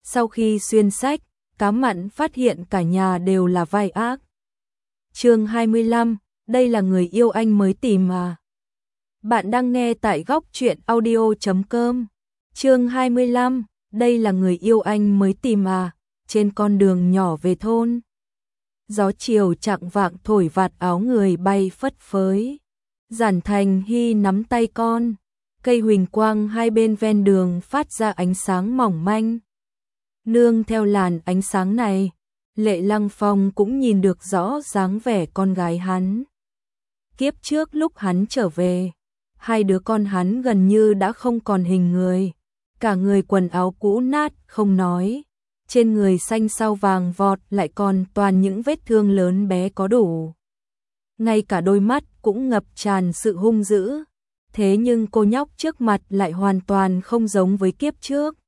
Sau khi xuyên sách, Cá Mặn phát hiện cả nhà đều là vai ác. Chương 25, đây là người yêu anh mới tìm à? Bạn đang nghe tại góc truyện audio.com. Chương 25, đây là người yêu anh mới tìm à? Trên con đường nhỏ về thôn, gió chiều chạng vạng thổi vạt áo người bay phất phới. Giản Thành Hy nắm tay con, cây huỳnh quang hai bên ven đường phát ra ánh sáng mỏng manh. Nương theo làn ánh sáng này, Lệ Lăng Phong cũng nhìn được rõ dáng vẻ con gái hắn. Kiếp trước lúc hắn trở về, hai đứa con hắn gần như đã không còn hình người, cả người quần áo cũ nát không nói, trên người xanh sao vàng vọt lại còn toàn những vết thương lớn bé có đủ. Ngay cả đôi mắt cũng ngập tràn sự hung dữ, thế nhưng cô nhóc trước mặt lại hoàn toàn không giống với kiếp trước.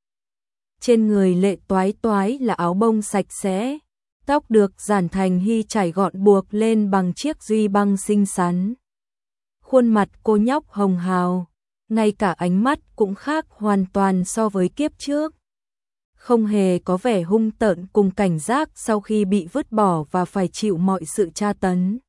Trên người Lệ Toái Toái là áo bông sạch sẽ, tóc được Giản Thành Hy chải gọn buộc lên bằng chiếc duy băng xinh xắn. Khuôn mặt cô nhóc hồng hào, ngay cả ánh mắt cũng khác hoàn toàn so với kiếp trước. Không hề có vẻ hung tợn cùng cảnh giác sau khi bị vứt bỏ và phải chịu mọi sự tra tấn,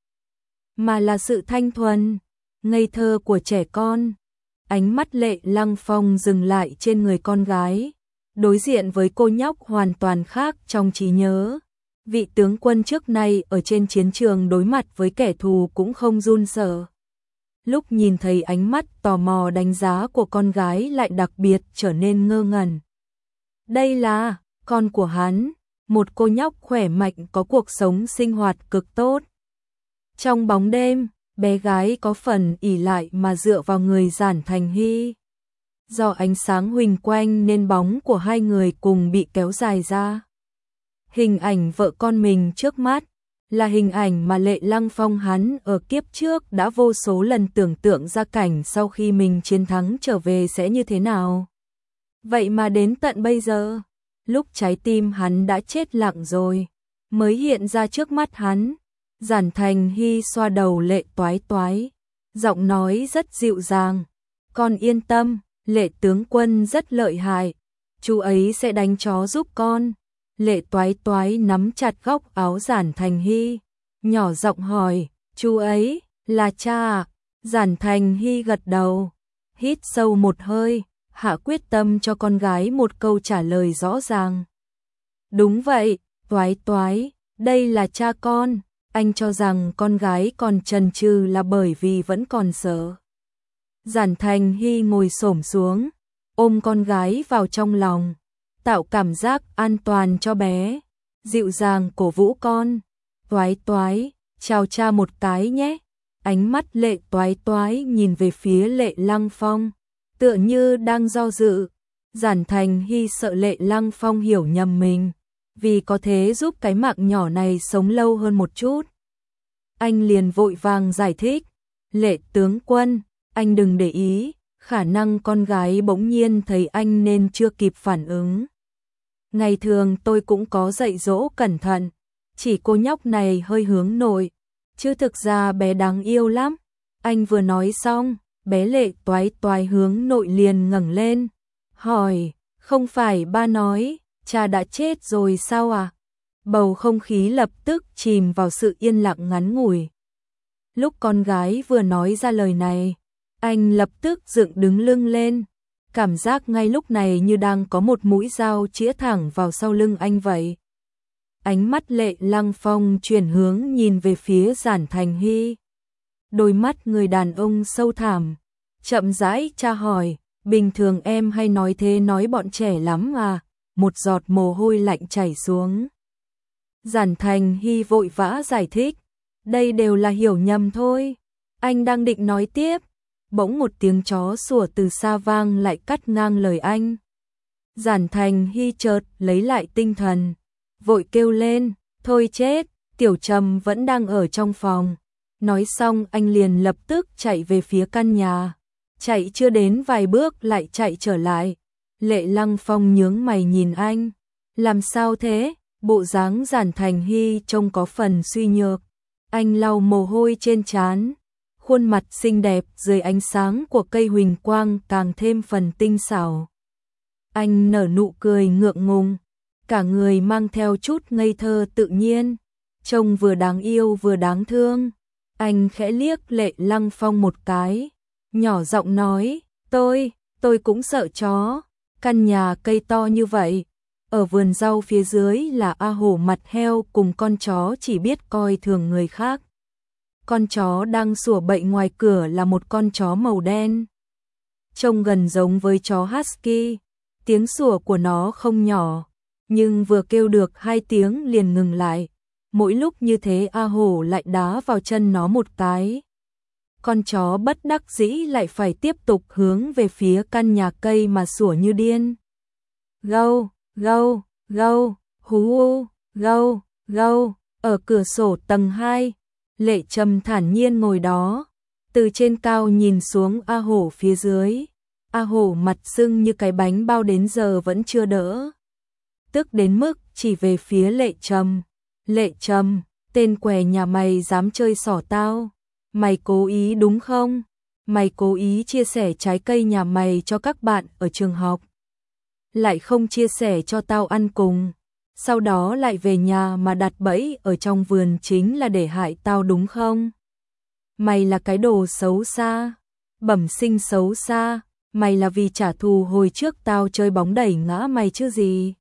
mà là sự thanh thuần, ngây thơ của trẻ con. Ánh mắt Lệ Lăng Phong dừng lại trên người con gái, đối diện với cô nhóc hoàn toàn khác trong trí nhớ. Vị tướng quân trước nay ở trên chiến trường đối mặt với kẻ thù cũng không run sợ. Lúc nhìn thấy ánh mắt tò mò đánh giá của con gái lại đặc biệt trở nên ngơ ngẩn. Đây là con của hắn, một cô nhóc khỏe mạnh có cuộc sống sinh hoạt cực tốt. Trong bóng đêm, bé gái có phần ỷ lại mà dựa vào người Giản Thành Hy. Do ánh sáng huỳnh quanh nên bóng của hai người cùng bị kéo dài ra. Hình ảnh vợ con mình trước mắt là hình ảnh mà Lệ Lăng Phong hắn ở kiếp trước đã vô số lần tưởng tượng ra cảnh sau khi mình chiến thắng trở về sẽ như thế nào. Vậy mà đến tận bây giờ, lúc trái tim hắn đã chết lặng rồi, mới hiện ra trước mắt hắn. Giản Thành Hy xoa đầu Lệ Toái Toái, giọng nói rất dịu dàng. Con yên tâm, Lệ tướng quân rất lợi hại, chú ấy sẽ đánh chó giúp con. Lệ Toái Toái nắm chặt góc áo Giản Thành Hy, nhỏ giọng hỏi, chú ấy là cha à? Giản Thành Hy gật đầu, hít sâu một hơi, hạ quyết tâm cho con gái một câu trả lời rõ ràng. Đúng vậy, Toái Toái, đây là cha con. Anh cho rằng con gái còn chần chừ là bởi vì vẫn còn sợ. Giản Thành Hy ngồi xổm xuống, ôm con gái vào trong lòng, tạo cảm giác an toàn cho bé, dịu dàng cổ vũ con. Toái Toái, chào cha một cái nhé. Ánh mắt Lệ Toái Toái nhìn về phía Lệ Lăng Phong, tựa như đang do dự. Giản Thành Hy sợ Lệ Lăng Phong hiểu nhầm mình, vì có thể giúp cái mạng nhỏ này sống lâu hơn một chút. Anh liền vội vàng giải thích, Lệ tướng quân, anh đừng để ý, khả năng con gái bỗng nhiên thấy anh nên chưa kịp phản ứng. Ngày thường tôi cũng có dạy dỗ cẩn thận, chỉ cô nhóc này hơi hướng nội, chứ thực ra bé đáng yêu lắm. Anh vừa nói xong, bé Lệ Toái Toái hướng nội liền ngẩng lên, hỏi, không phải ba nói cha đã chết rồi sao à? Bầu không khí lập tức chìm vào sự yên lặng ngắn ngủi. Lúc con gái vừa nói ra lời này, anh lập tức dựng đứng lưng lên, cảm giác ngay lúc này như đang có một mũi dao chĩa thẳng vào sau lưng anh vậy. Ánh mắt Lệ Lăng Phong chuyển hướng nhìn về phía Giản Thành Hy. Đôi mắt người đàn ông sâu thẳm, chậm rãi tra hỏi, bình thường em hay nói thế nói bọn trẻ lắm à? Một giọt mồ hôi lạnh chảy xuống. Giản Thành Hy vội vã giải thích, đây đều là hiểu nhầm thôi. Anh đang định nói tiếp, bỗng một tiếng chó sủa từ xa vang lại cắt ngang lời anh. Giản Thành Hy chợt lấy lại tinh thần, vội kêu lên, thôi chết, Tiểu Trầm vẫn đang ở trong phòng. Nói xong anh liền lập tức chạy về phía căn nhà, chạy chưa đến vài bước lại chạy trở lại. Lệ Lăng Phong nhướng mày nhìn anh, làm sao thế? Bộ dáng Giản Thành Hy trông có phần suy nhược. Anh lau mồ hôi trên trán, khuôn mặt xinh đẹp dưới ánh sáng của cây huỳnh quang càng thêm phần tinh xảo. Anh nở nụ cười ngượng ngùng, cả người mang theo chút ngây thơ tự nhiên, trông vừa đáng yêu vừa đáng thương. Anh khẽ liếc Lệ Lăng Phong một cái, nhỏ giọng nói, tôi cũng sợ chó, căn nhà cây to như vậy, ở vườn rau phía dưới là A Hổ mặt heo cùng con chó chỉ biết coi thường người khác. Con chó đang sủa bậy ngoài cửa là một con chó màu đen, trông gần giống với chó husky, tiếng sủa của nó không nhỏ, nhưng vừa kêu được 2 tiếng liền ngừng lại. Mỗi lúc như thế A Hổ lại đá vào chân nó một cái. Con chó bất đắc dĩ lại phải tiếp tục hướng về phía căn nhà cây mà sủa như điên. Gâu, gâu, gâu, hú u, gâu, gâu, ở cửa sổ tầng 2, Lệ Trầm thản nhiên ngồi đó, từ trên cao nhìn xuống A Hổ phía dưới. A Hổ mặt sưng như cái bánh bao đến giờ vẫn chưa đỡ, tức đến mức chỉ về phía Lệ Trầm. Lệ Trầm, tên què nhà mày dám chơi xỏ tao, mày cố ý đúng không? Mày cố ý chia sẻ trái cây nhà mày cho các bạn ở trường học, lại không chia sẻ cho tao ăn cùng, sau đó lại về nhà mà đặt bẫy ở trong vườn chính là để hại tao đúng không? Mày là cái đồ xấu xa, bẩm sinh xấu xa, mày là vì trả thù hồi trước tao chơi bóng đẩy ngã mày chứ gì.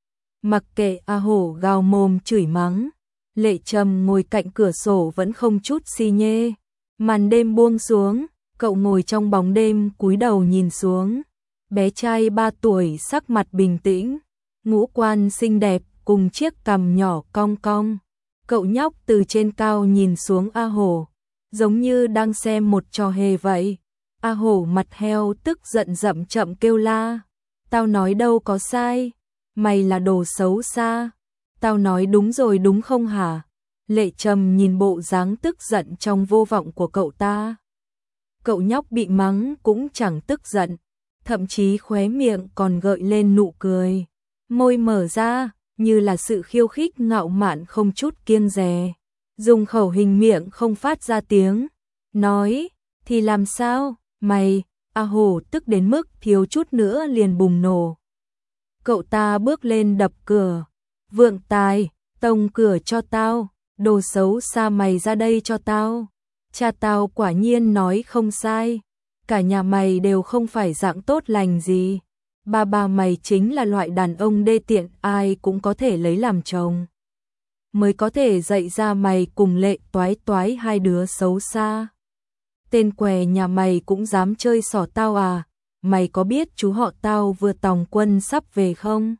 Mặc kệ A Hổ gào mồm chửi mắng, Lệ Trầm ngồi cạnh cửa sổ vẫn không chút xi nhê. Màn đêm buông xuống, cậu ngồi trong bóng đêm cúi đầu nhìn xuống. Bé trai 3 tuổi sắc mặt bình tĩnh, ngũ quan xinh đẹp cùng chiếc cằm nhỏ cong cong. Cậu nhóc từ trên cao nhìn xuống A Hổ, giống như đang xem một trò hề vậy. A Hổ mặt heo tức giận rậm chậm kêu la, tao nói đâu có sai, mày là đồ xấu xa, tao nói đúng rồi đúng không hả? Lệ Trầm nhìn bộ dáng tức giận trong vô vọng của cậu ta. Cậu nhóc bị mắng cũng chẳng tức giận, thậm chí khóe miệng còn gợi lên nụ cười, môi mở ra như là sự khiêu khích ngạo mạn không chút kiêng dè, dùng khẩu hình miệng không phát ra tiếng, nói, thì làm sao, mày. A Hổ tức đến mức thiếu chút nữa liền bùng nổ. Cậu ta bước lên đập cửa, Vượng Tài, tông cửa cho tao, đồ xấu xa mày ra đây cho tao. Cha tao quả nhiên nói không sai, cả nhà mày đều không phải dạng tốt lành gì. Ba mày chính là loại đàn ông đê tiện ai cũng có thể lấy làm chồng, mới có thể dạy ra mày cùng Lệ Toái Toái hai đứa xấu xa. Tên què nhà mày cũng dám chơi xỏ tao à? Mày có biết chú họ tao vừa tòng quân sắp về không?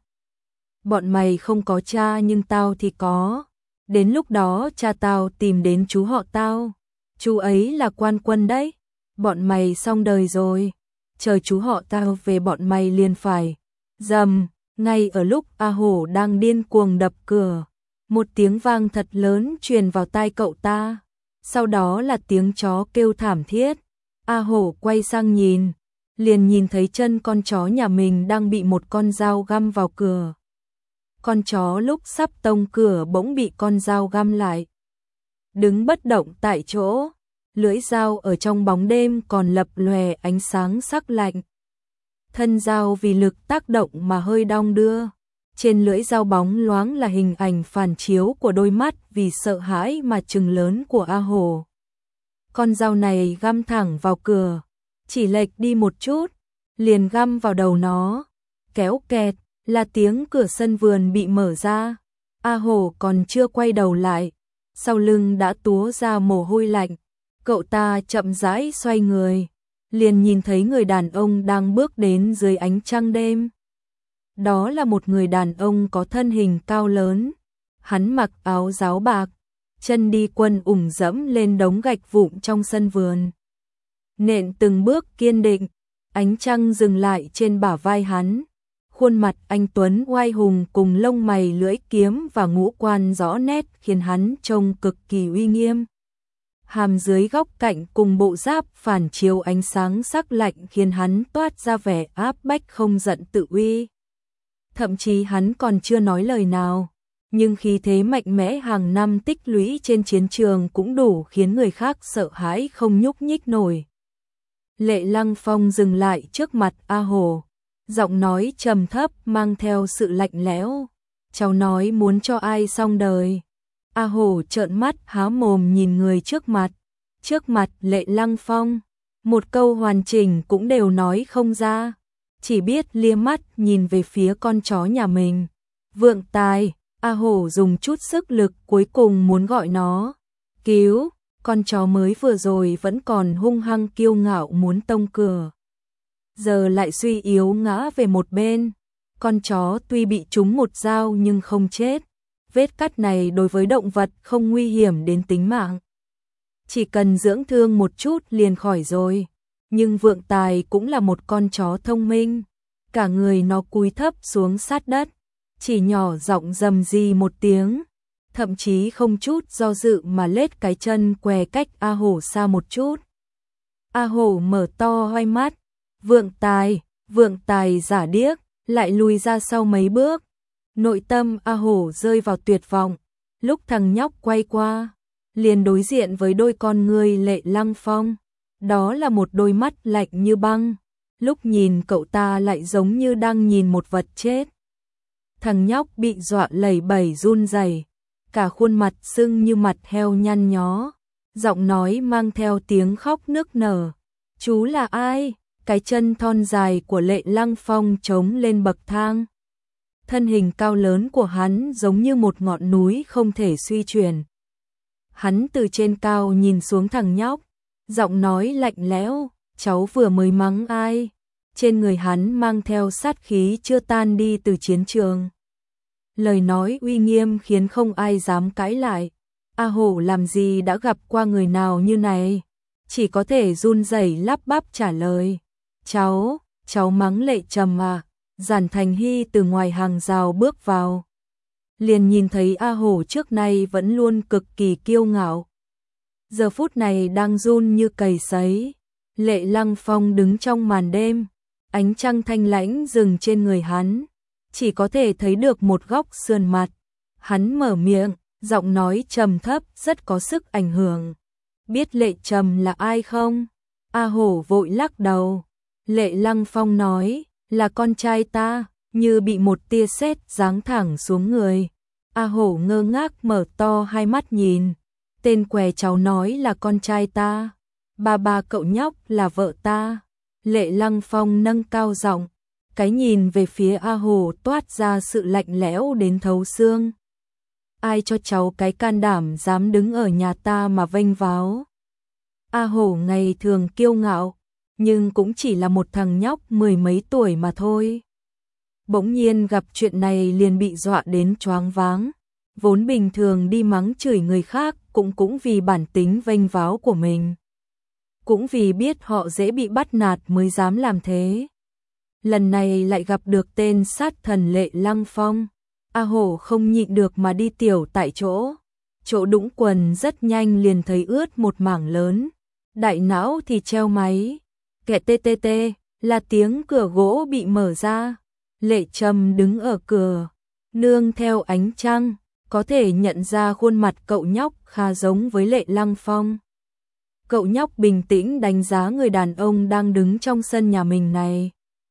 Bọn mày không có cha nhưng tao thì có. Đến lúc đó cha tao tìm đến chú họ tao. Chú ấy là quan quân đấy. Bọn mày xong đời rồi. Chờ chú họ tao về bọn mày liền phải. Dầm, ngay ở lúc A Hổ đang điên cuồng đập cửa, một tiếng vang thật lớn truyền vào tai cậu ta. Sau đó là tiếng chó kêu thảm thiết. A Hổ quay sang nhìn, liền nhìn thấy chân con chó nhà mình đang bị một con dao găm vào cửa. Con chó lúc sắp tông cửa bỗng bị con dao găm lại, đứng bất động tại chỗ, lưỡi dao ở trong bóng đêm còn lập lòe ánh sáng sắc lạnh. Thân dao vì lực tác động mà hơi đong đưa. Trên lưỡi dao bóng loáng là hình ảnh phản chiếu của đôi mắt vì sợ hãi mà trừng lớn của A Hổ. Con dao này găm thẳng vào cửa, chỉ lệch đi một chút, liền găm vào đầu nó. Kéo kẹt, là tiếng cửa sân vườn bị mở ra. A Hổ còn chưa quay đầu lại, sau lưng đã túa ra mồ hôi lạnh. Cậu ta chậm rãi xoay người, liền nhìn thấy người đàn ông đang bước đến dưới ánh trăng đêm. Đó là một người đàn ông có thân hình cao lớn, hắn mặc áo giáo bạc, chân đi quân ủng dẫm lên đống gạch vụn trong sân vườn. Nện từng bước kiên định, ánh trăng dừng lại trên bả vai hắn. Khuôn mặt anh tuấn oai hùng cùng lông mày lưỡi kiếm và ngũ quan rõ nét khiến hắn trông cực kỳ uy nghiêm. Hàm dưới góc cạnh cùng bộ giáp phản chiếu ánh sáng sắc lạnh khiến hắn toát ra vẻ áp bách không giận tự uy. Thậm chí hắn còn chưa nói lời nào, nhưng khí thế mạnh mẽ hàng năm tích lũy trên chiến trường cũng đủ khiến người khác sợ hãi không nhúc nhích nổi. Lệ Lăng Phong dừng lại trước mặt A Hổ, giọng nói trầm thấp mang theo sự lạnh lẽo. cháu nói muốn cho ai xong đời. A Hổ trợn mắt há mồm nhìn người trước mặt Lệ Lăng Phong, một câu hoàn chỉnh cũng đều nói không ra, chỉ biết lia mắt nhìn về phía con chó nhà mình. Vượng Tài, A Hổ dùng chút sức lực cuối cùng muốn gọi nó cứu, con chó mới vừa rồi vẫn còn hung hăng kiêu ngạo muốn tông cửa, giờ lại suy yếu ngã về một bên. Con chó tuy bị trúng một dao nhưng không chết, vết cắt này đối với động vật không nguy hiểm đến tính mạng, chỉ cần dưỡng thương một chút liền khỏi rồi. Nhưng Vượng Tài cũng là một con chó thông minh, cả người nó cúi thấp xuống sát đất, chỉ nhỏ giọng rầm rì một tiếng, thậm chí không chút do dự mà lết cái chân què cách A Hổ xa một chút. A Hổ mở to hai mắt, Vượng Tài giả điếc, lại lùi ra sau mấy bước. Nội tâm A Hổ rơi vào tuyệt vọng, lúc thằng nhóc quay qua, liền đối diện với đôi con ngươi Lệ Lăng Phong. Đó là một đôi mắt lạnh như băng, lúc nhìn cậu ta lại giống như đang nhìn một vật chết. Thằng nhóc bị dọa lẩy bẩy run rẩy, cả khuôn mặt sưng như mặt heo nhăn nhó, giọng nói mang theo tiếng khóc nức nở. Chú là ai? Cái chân thon dài của Lệ Lăng Phong chống lên bậc thang. Thân hình cao lớn của hắn giống như một ngọn núi không thể suy chuyển. Hắn từ trên cao nhìn xuống thằng nhóc, giọng nói lạnh lẽo, cháu vừa mới mắng ai? Trên người hắn mang theo sát khí chưa tan đi từ chiến trường. Lời nói uy nghiêm khiến không ai dám cãi lại. A Hổ làm gì đã gặp qua người nào như này, chỉ có thể run rẩy lắp bắp trả lời. Cháu mắng Lệ Trầm à? Giản Thành Hy từ ngoài hàng rào bước vào, liền nhìn thấy A Hổ trước nay vẫn luôn cực kỳ kiêu ngạo, giờ phút này đang run như cầy sấy. Lệ Lăng Phong đứng trong màn đêm, ánh trăng thanh lãnh dừng trên người hắn, chỉ có thể thấy được một góc sườn mặt. Hắn mở miệng, giọng nói trầm thấp rất có sức ảnh hưởng. Biết Lệ Trầm là ai không? A Hổ vội lắc đầu. Lệ Lăng Phong nói, là con trai ta, như bị một tia sét giáng thẳng xuống người. A Hổ ngơ ngác mở to hai mắt nhìn. Tên què cháu nói là con trai ta, ba cậu nhóc là vợ ta. Lệ Lăng Phong nâng cao giọng, cái nhìn về phía A Hổ toát ra sự lạnh lẽo đến thấu xương. Ai cho cháu cái can đảm dám đứng ở nhà ta mà vênh váo? A Hổ ngày thường kiêu ngạo, nhưng cũng chỉ là một thằng nhóc mười mấy tuổi mà thôi. Bỗng nhiên gặp chuyện này liền bị dọa đến choáng váng, vốn bình thường đi mắng chửi người khác cũng vì bản tính vênh váo của mình, cũng vì biết họ dễ bị bắt nạt mới dám làm thế. Lần này lại gặp được tên sát thần Lệ Lăng Phong, A Hổ không nhịn được mà đi tiểu tại chỗ đũng quần rất nhanh liền thấy ướt một mảng lớn, đại não thì treo máy. Kẹt tê tê tê là tiếng cửa gỗ bị mở ra. Lệ Trầm đứng ở cửa, nương theo ánh trăng, có thể nhận ra khuôn mặt cậu nhóc khá giống với Lệ Lăng Phong. Cậu nhóc bình tĩnh đánh giá người đàn ông đang đứng trong sân nhà mình này.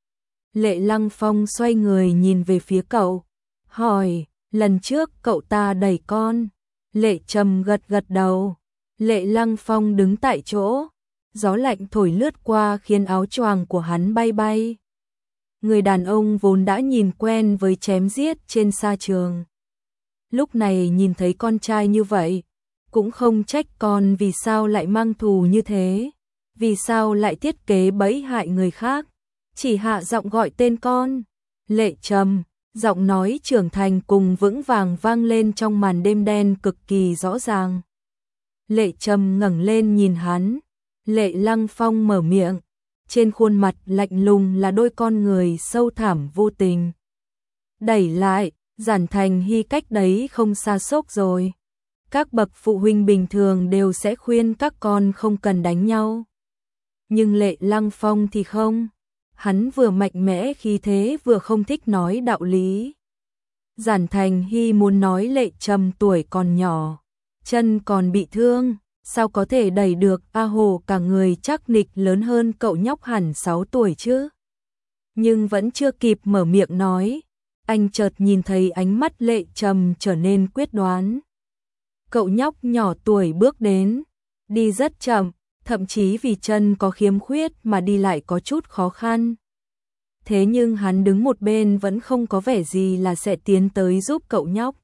Lệ Lăng Phong xoay người nhìn về phía cậu, hỏi, lần trước cậu ta đẩy con? Lệ Trầm gật gật đầu. Lệ Lăng Phong đứng tại chỗ, gió lạnh thổi lướt qua khiến áo choàng của hắn bay bay. Người đàn ông vốn đã nhìn quen với chém giết trên sa trường, lúc này nhìn thấy con trai như vậy, cũng không trách con vì sao lại mang thù như thế, vì sao lại thiết kế bẫy hại người khác, chỉ hạ giọng gọi tên con. Lệ Trầm, giọng nói trưởng thành cùng vững vàng vang lên trong màn đêm đen cực kỳ rõ ràng. Lệ Trầm ngẩng lên nhìn hắn. Lệ Lăng Phong mở miệng, trên khuôn mặt lạnh lùng là đôi con người sâu thẳm vô tình. Đẩy lại, Giản Thành Hy cách đấy không xa sốc rồi. Các bậc phụ huynh bình thường đều sẽ khuyên các con không cần đánh nhau. Nhưng Lệ Lăng Phong thì không. Hắn vừa mạnh mẽ khí thế vừa không thích nói đạo lý. Giản Thành Hy muốn nói Lệ Trầm tuổi còn nhỏ, chân còn bị thương, sao có thể đẩy được? A Hổ cả người chắc nịch lớn hơn cậu nhóc hẳn 6 tuổi chứ. Nhưng vẫn chưa kịp mở miệng nói, Anh chợt nhìn thấy ánh mắt Lệ Trầm trở nên quyết đoán. Cậu nhóc nhỏ tuổi bước đến, đi rất chậm, thậm chí vì chân có khiếm khuyết mà đi lại có chút khó khăn. Thế nhưng hắn đứng một bên vẫn không có vẻ gì là sẽ tiến tới giúp cậu nhóc.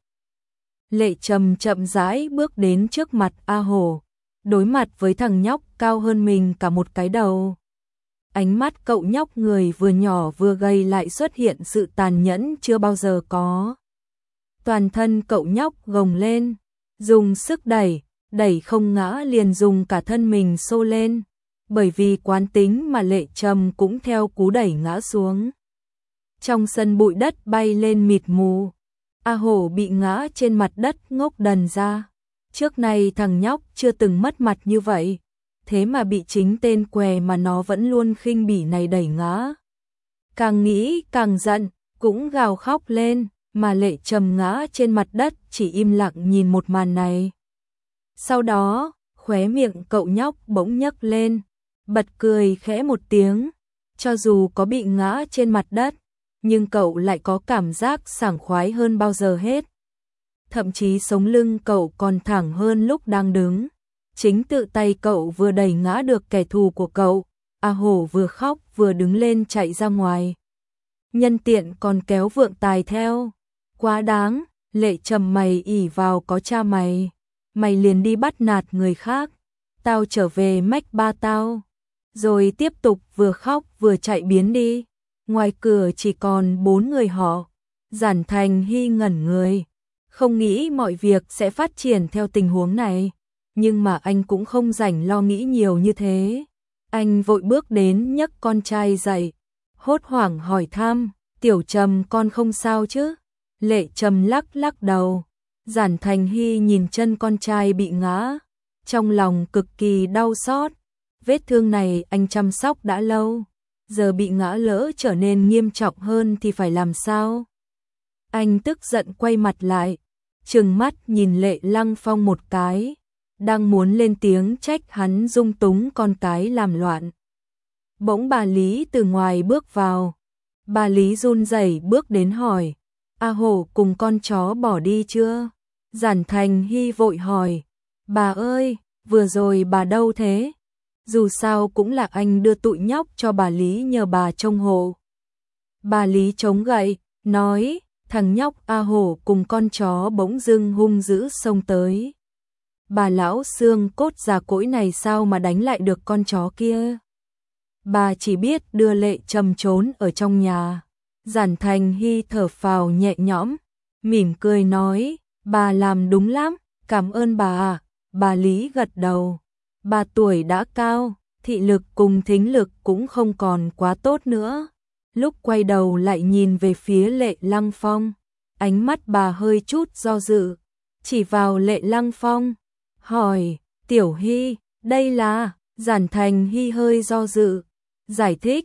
Lệ Trầm chậm rãi bước đến trước mặt A Hổ, đối mặt với thằng nhóc cao hơn mình cả một cái đầu. Ánh mắt cậu nhóc người vừa nhỏ vừa gầy lại xuất hiện sự tàn nhẫn chưa bao giờ có. Toàn thân cậu nhóc gồng lên, dùng sức đẩy, đẩy không ngã liền dùng cả thân mình xô lên, bởi vì quán tính mà Lệ Trầm cũng theo cú đẩy ngã xuống. Trong sân bụi đất bay lên mịt mù, A Hổ bị ngã trên mặt đất ngốc đần ra. Trước này thằng nhóc chưa từng mất mặt như vậy, thế mà bị chính tên què mà nó vẫn luôn khinh bỉ này đẩy ngã. Càng nghĩ càng giận, cũng gào khóc lên, mà Lệ Trầm ngã trên mặt đất chỉ im lặng nhìn một màn này. Sau đó, khóe miệng cậu nhóc bỗng nhấc lên, bật cười khẽ một tiếng, cho dù có bị ngã trên mặt đất, nhưng cậu lại có cảm giác sảng khoái hơn bao giờ hết. Thậm chí sống lưng cậu còn thẳng hơn lúc đang đứng. Chính tự tay cậu vừa đẩy ngã được kẻ thù của cậu. A Hổ vừa khóc vừa đứng lên chạy ra ngoài. Nhân tiện còn kéo Vượng Tài theo. Quá đáng, Lệ Trầm mày ỷ vào có cha mày. Mày liền đi bắt nạt người khác. Tao trở về mách ba tao. Rồi tiếp tục vừa khóc vừa chạy biến đi. Ngoài cửa chỉ còn 4 người họ. Giản Thành Hy ngẩn người. Không nghĩ mọi việc sẽ phát triển theo tình huống này. Nhưng mà anh cũng không rảnh lo nghĩ nhiều như thế. Anh vội bước đến nhấc con trai dậy. Hốt hoảng hỏi thăm, Tiểu Trầm con không sao chứ? Lệ Trầm lắc lắc đầu. Giản Thành Hy nhìn chân con trai bị ngã. Trong lòng cực kỳ đau xót. Vết thương này anh chăm sóc đã lâu. Giờ bị ngã lỡ trở nên nghiêm trọng hơn thì phải làm sao? Anh tức giận quay mặt lại. Trừng mắt nhìn Lệ Lăng Phong một cái. Đang muốn lên tiếng trách hắn dung túng con cái làm loạn. Bỗng bà Lý từ ngoài bước vào. Bà Lý run rẩy bước đến hỏi. A Hổ cùng con chó bỏ đi chưa? Giản Thành Hy vội hỏi. Bà ơi, vừa rồi bà đâu thế? Dù sao cũng là anh đưa tụi nhóc cho bà Lý nhờ bà trông hộ. Bà Lý chống gậy, nói, thằng nhóc A Hổ cùng con chó bỗng dưng hung dữ xông tới. Bà lão xương cốt già cỗi này sao mà đánh lại được con chó kia? Bà chỉ biết đưa Lệ Trầm trốn ở trong nhà. Giản Thành Hy thở phào nhẹ nhõm, mỉm cười nói, bà làm đúng lắm, cảm ơn bà ạ. Bà Lý gật đầu. Bà tuổi đã cao, thị lực cùng thính lực cũng không còn quá tốt nữa. Lúc quay đầu lại nhìn về phía Lệ Lăng Phong, ánh mắt bà hơi chút do dự, chỉ vào Lệ Lăng Phong, hỏi, Tiểu Hy, đây là... Giản Thành Hy hơi do dự, giải thích,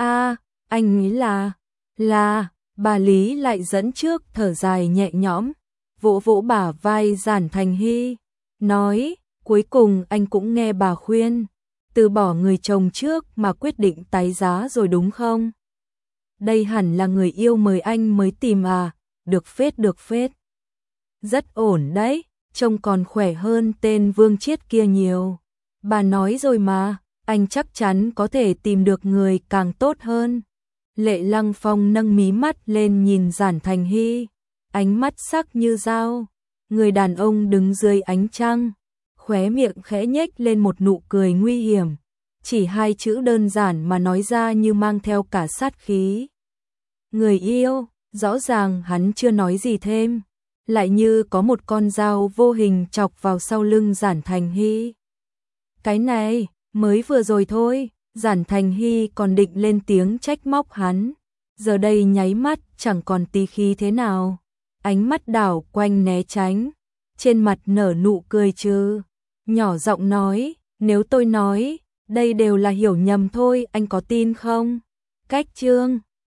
anh nghĩ là... Bà Lý lại dẫn trước thở dài nhẹ nhõm, vỗ vỗ bả vai Giản Thành Hy, nói, cuối cùng anh cũng nghe bà khuyên, từ bỏ người chồng trước mà quyết định tái giá rồi đúng không? Đây hẳn là người yêu mời anh mới tìm à, được phết. Rất ổn đấy, trông còn khỏe hơn tên Vương Chiết kia nhiều. Bà nói rồi mà, anh chắc chắn có thể tìm được người càng tốt hơn. Lệ Lăng Phong nâng mí mắt lên nhìn Giản Thành Hy, ánh mắt sắc như dao. Người đàn ông đứng dưới ánh trăng, khóe miệng khẽ nhếch lên một nụ cười nguy hiểm. Chỉ 2 chữ đơn giản mà nói ra như mang theo cả sát khí. Người yêu, rõ ràng hắn chưa nói gì thêm, lại như có một con dao vô hình chọc vào sau lưng Giản Thành Hy. Cái này, mới vừa rồi thôi, Giản Thành Hy còn định lên tiếng trách móc hắn. Giờ đây nháy mắt chẳng còn tí khí thế nào. Ánh mắt đảo quanh né tránh, trên mặt nở nụ cười trừ. Nhỏ giọng nói, nếu tôi nói, đây đều là hiểu nhầm thôi, anh có tin không? Cách chương